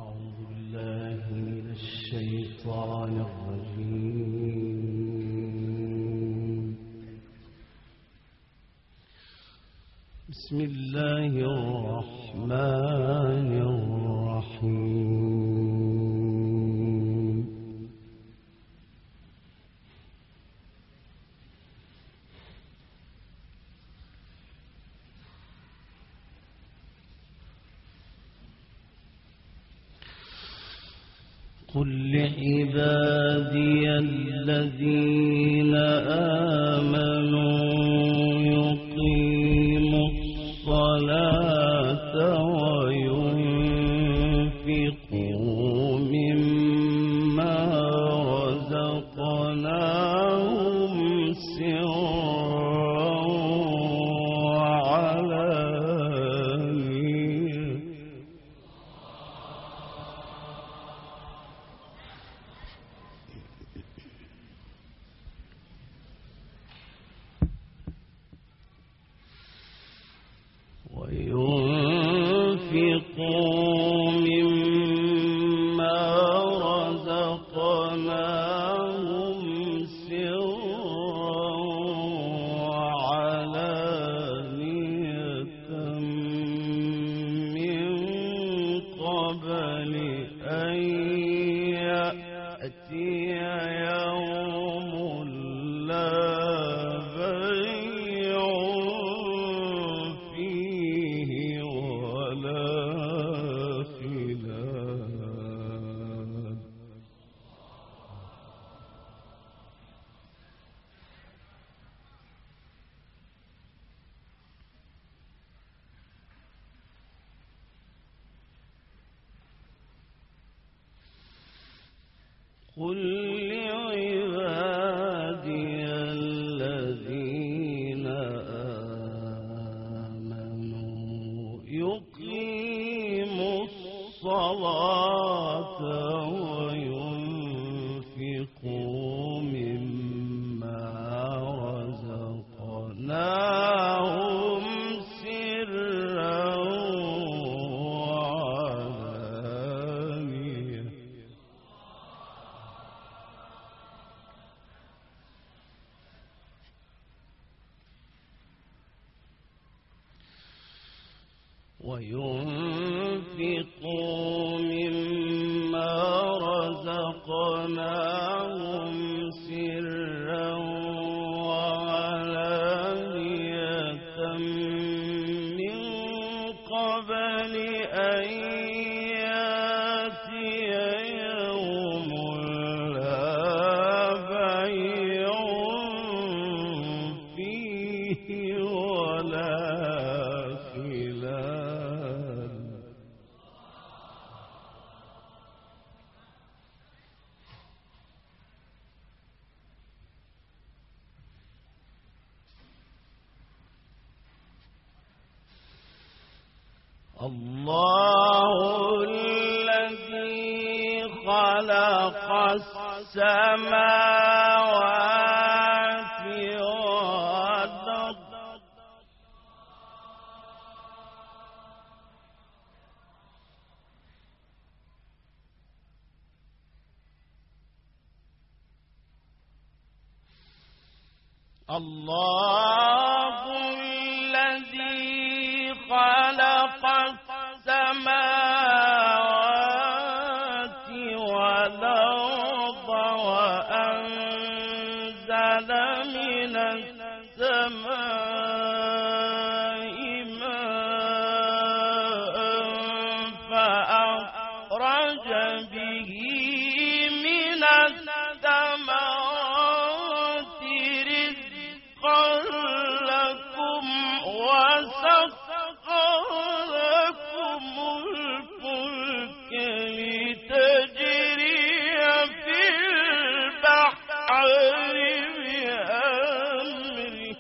أعوذ بالله من الشيطان الرجيم. بسم الله الرحمن الرحيم. قل لعبادي الذين آمنوا يقيموا الصلاة وينفقوا مما رزقناهم سرا وعلانية وينفقوا مما رزقناهم سرا وعلانية من قبل أن يأتي يوم لا بيع فيه ولا خلال. قل لعبادي الذين آمنوا يقيموا الصلاة وينفقوا مما رزقناهم سرا وعلانية وينفقوا مما رزقناهم سرا وعلانية من قبل أن يأتي يوم لا بيع فيه ولا خلال. الله الذي خلق السماوات والأرض الله الذي خلق السماوات والأرض وأنزل من السماء ماء فأخرج به من الثمرات رزقا لكم وسخر لكم الفلك لتجري في البحر بأمره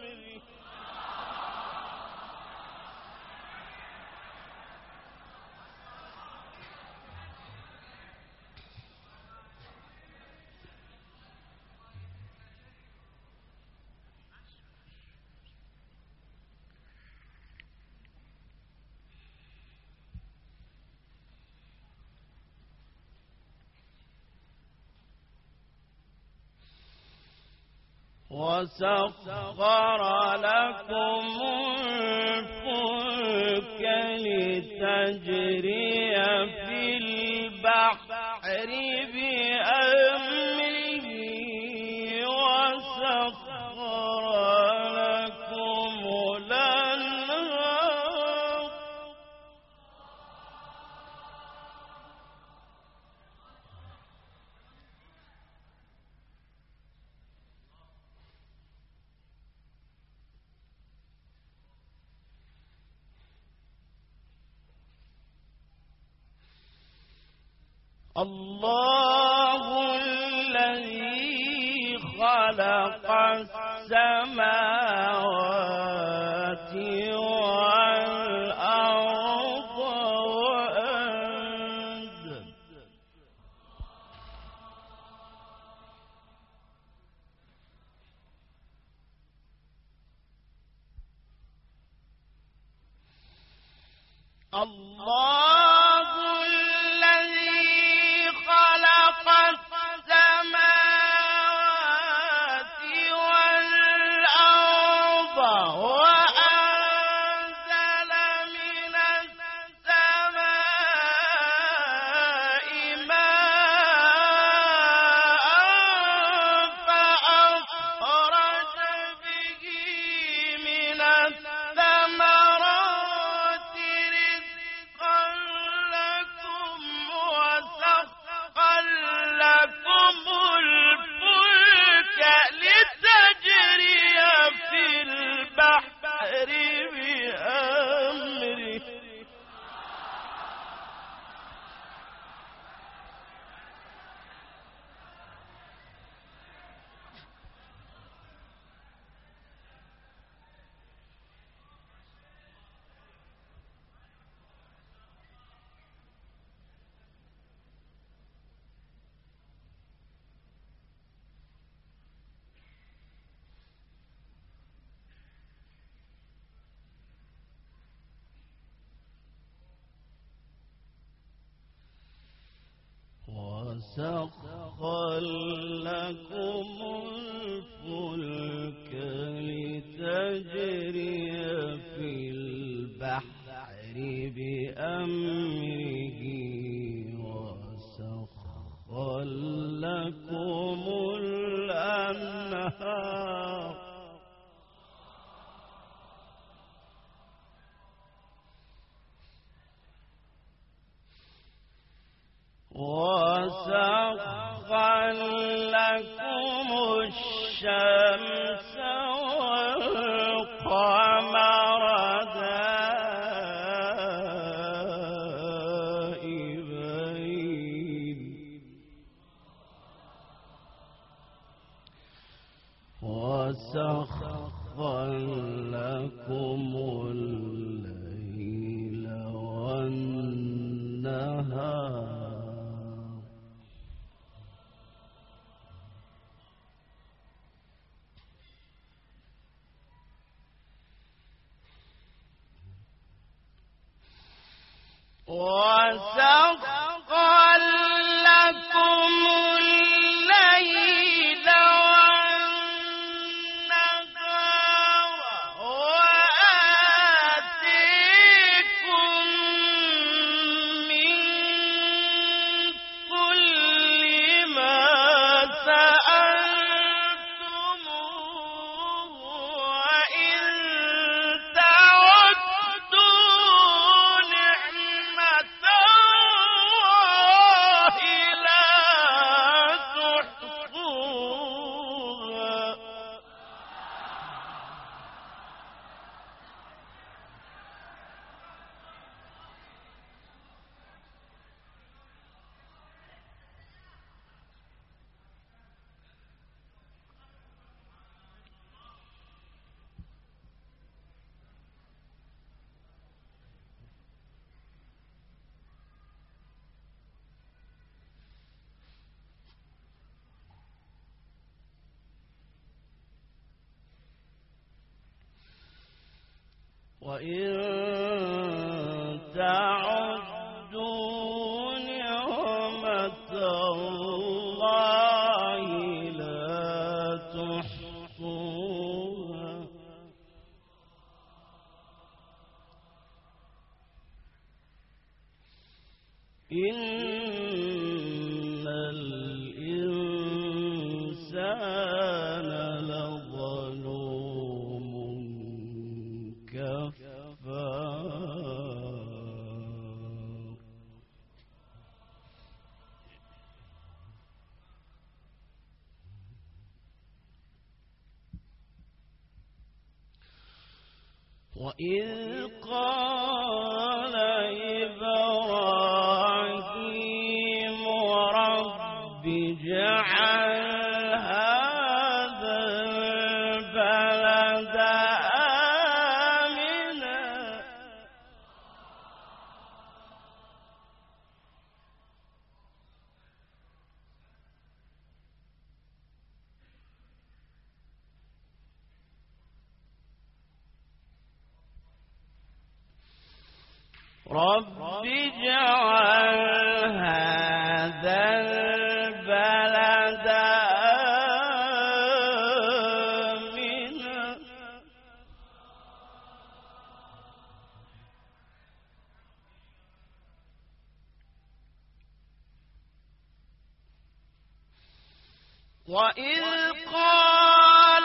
وسخر لكم الفلك لتجري في البحر بأمره وسخر لكم الأنهار الله الذي خلق السماوات والأرض وأنزل الله الذي خلق السماوات والأرض وأنزل من السماء ماء فأخرج به من الثمرات رزقا لكم وسخر لكم الفلك لتجري في البحر بأمره وسخر لكم الفلك لتجري في البحر بأمره وسخر لكم الأنهار وسخر لكم الشمس والقمر دائبين وسخر لكم الليل والنهار وسخر لكم الليل والنهار وآتيكم من كل ما سألتموه وإن تعدوا نعمة الله لا تحصوها وإن تعدوا نعمة الله لا تحصوها إن الإنسان لظلوم كفار. وإذ قال إبراهيم رب اجعل هذا البلد آمنا رب اجعل هذا البلد آمنا وإذ قال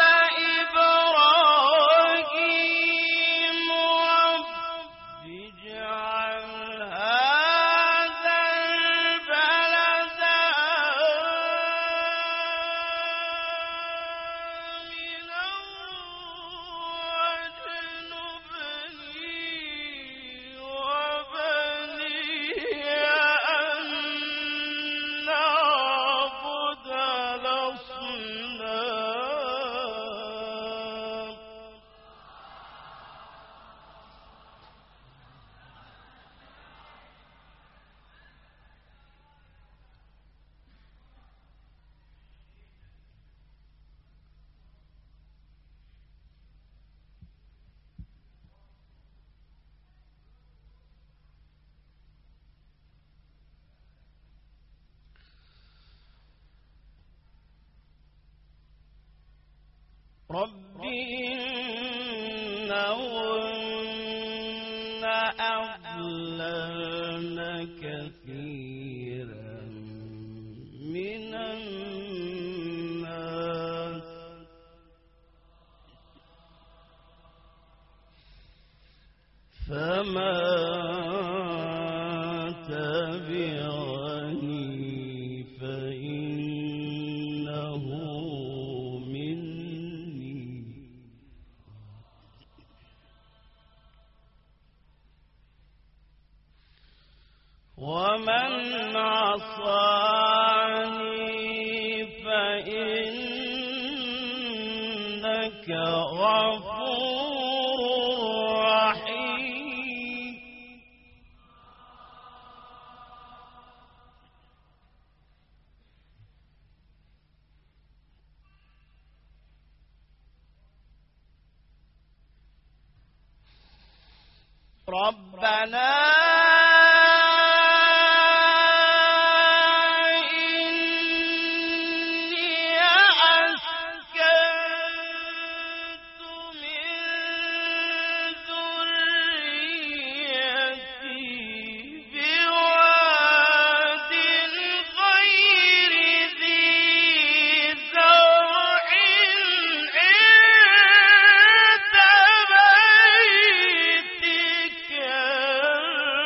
إبراهيم رب اجعل هذا البلد آمنا واجنبني وبني أن نعبد الأصنام. رب إنهن أضللن كثيرا من الناس فما تبعني فإنه مني ومن عصاني فإنك غفور رحيم. ربنا إني أسكنت من ذريتي بواد غير ذي زرع عند بيتك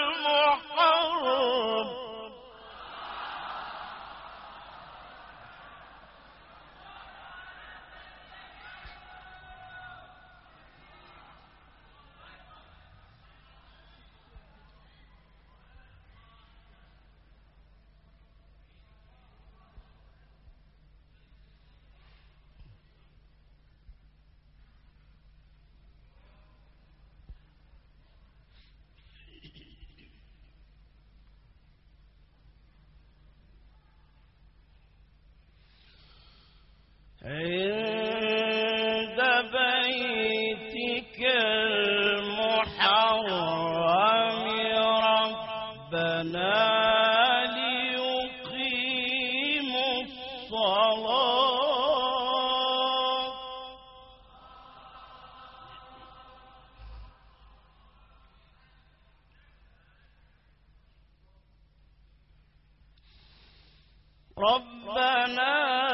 ربنا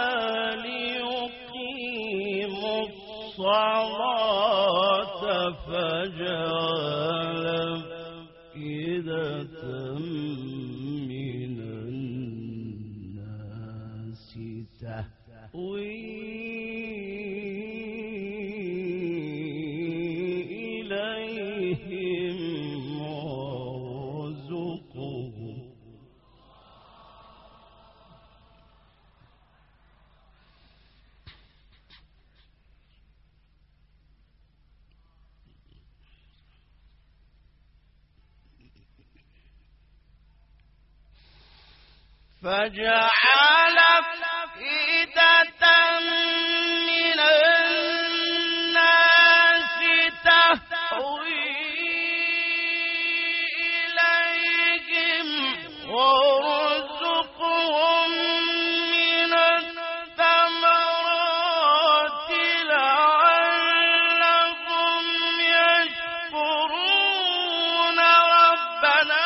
ليقيموا الصلاة فاجعل أفئدة من الناس تهوي إليهم وارزقهم فجعل أفئدة من الناس تهوي إليهم وارزقهم من الثمرات لعلهم يشكرون ربنا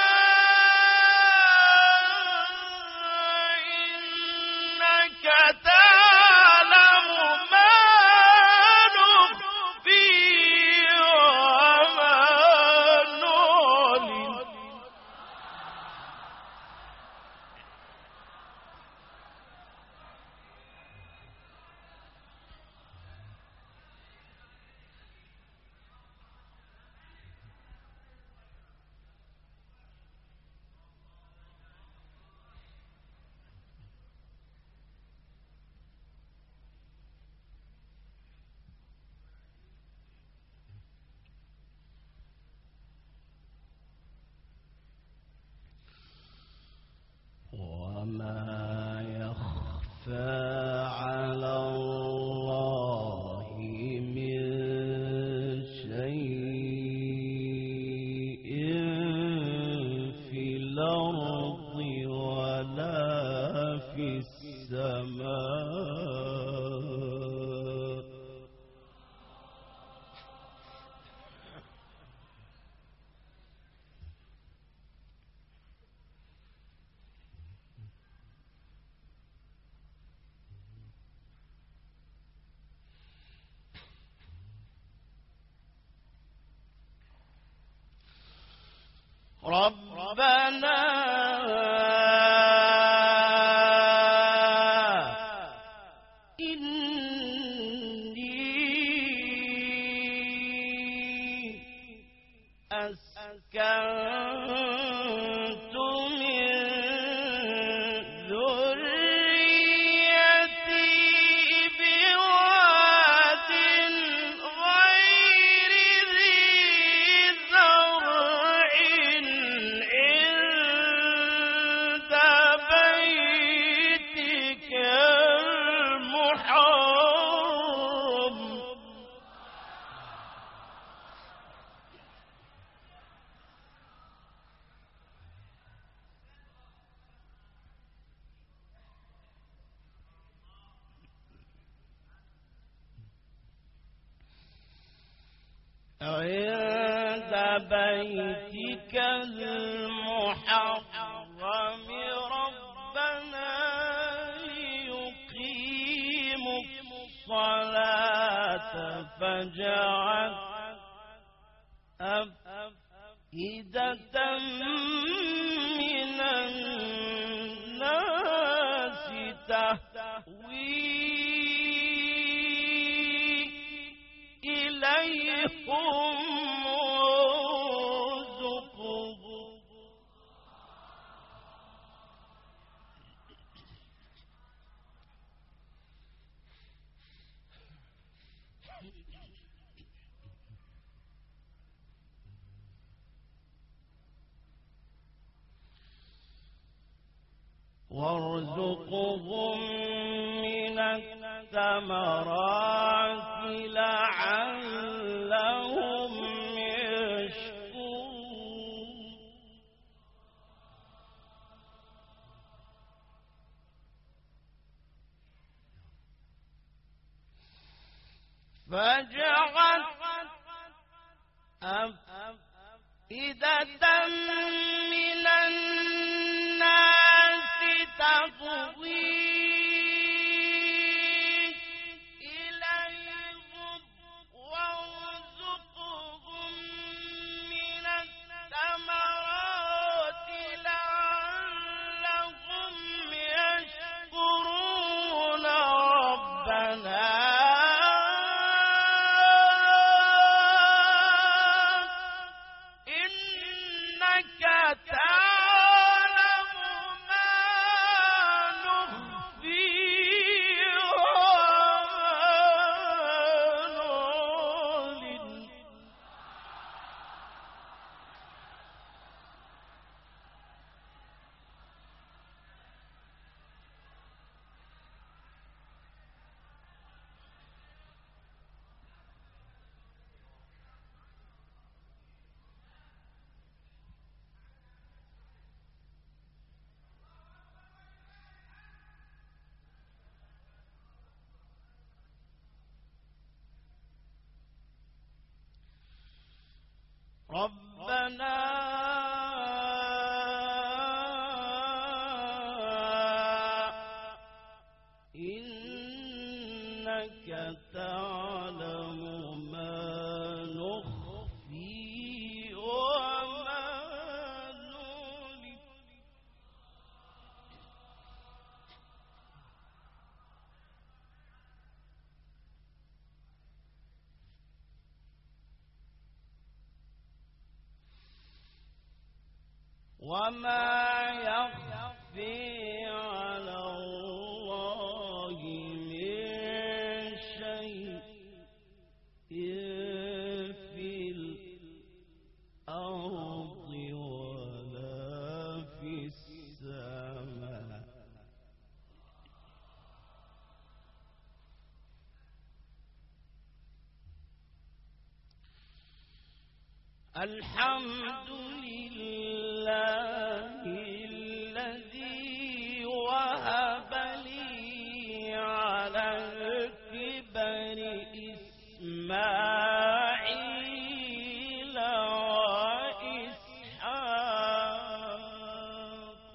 تعلم ما نخفي وما نعلن وما يخفى على الله من شيء في الأرض ولا في السماء ربنا إني أسكنت من ذريتي بواد غير ذي زرع عند بيتك المحرم عند بيتك المحرم ربنا ليقيموا الصلاة فاجعل أفئدة من الناس تهوي إليهم وارزقهم وارزقهم من الثمرات لعلهم يشكرون فاجعل أفئدة من الناس تهوي ربنا إنك تعلم ما نخفي وما نعلن وما يخفي على الله من شيء في الأرض ولا في السماء الحمد لله الذي وهب لي على الكبر إسماعيل وإسحاق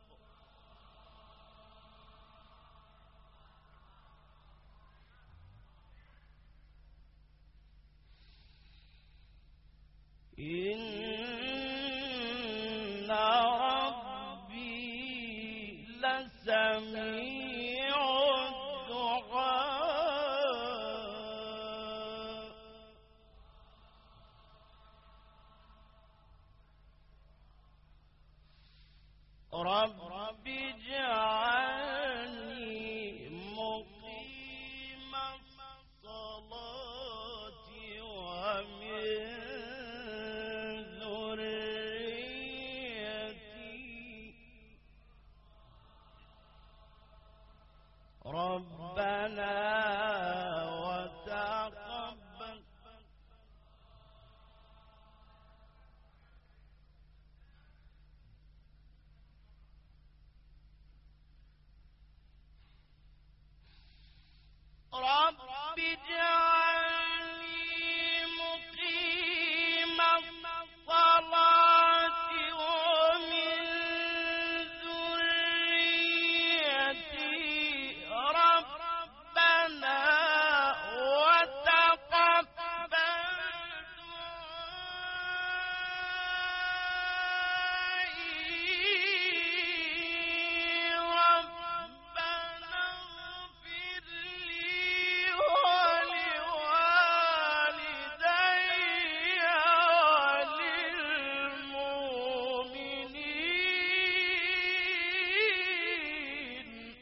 إن ربي لسميع الدعاء رب اجعلني مقيم الصلاة ومن ربنا وتقبل رب اجعلني مقيم الصلاة ومن ذريتي ربنا وتقبل دعائي ربنا اغفر لي ولوالدي وللمؤمنين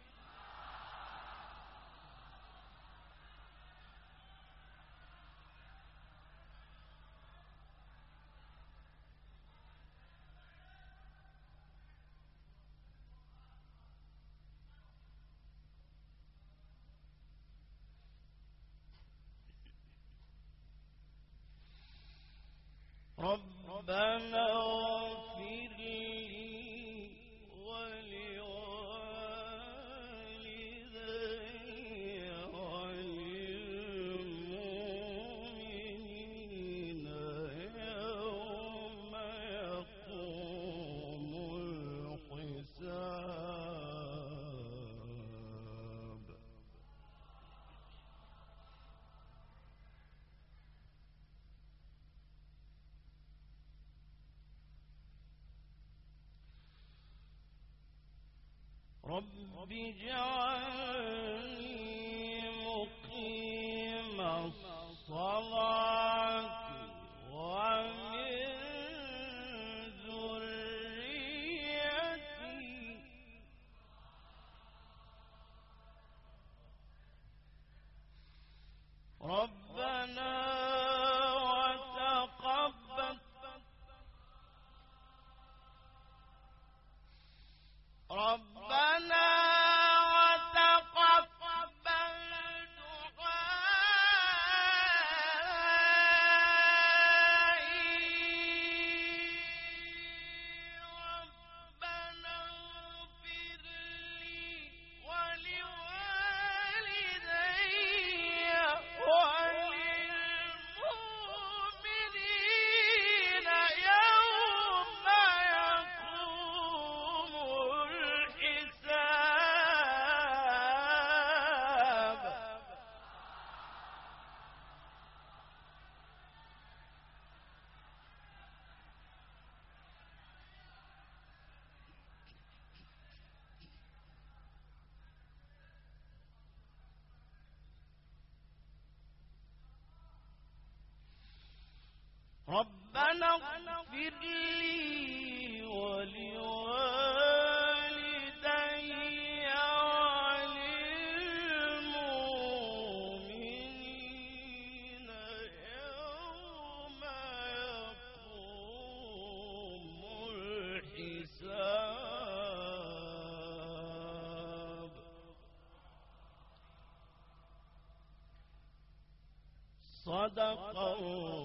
ربنا اغفر لي ولوالدي وللمؤمنين يوم يقوم الحساب رب اجعلني مقيم الصلاة ومن ذريتي ربنا وتقبل ربنا وتقبل دعائي ربنا اغفر لي ولوالدي ربنا اغفر لي ولوالدي وللمؤمنين يوم يقوم الحساب. صدق الله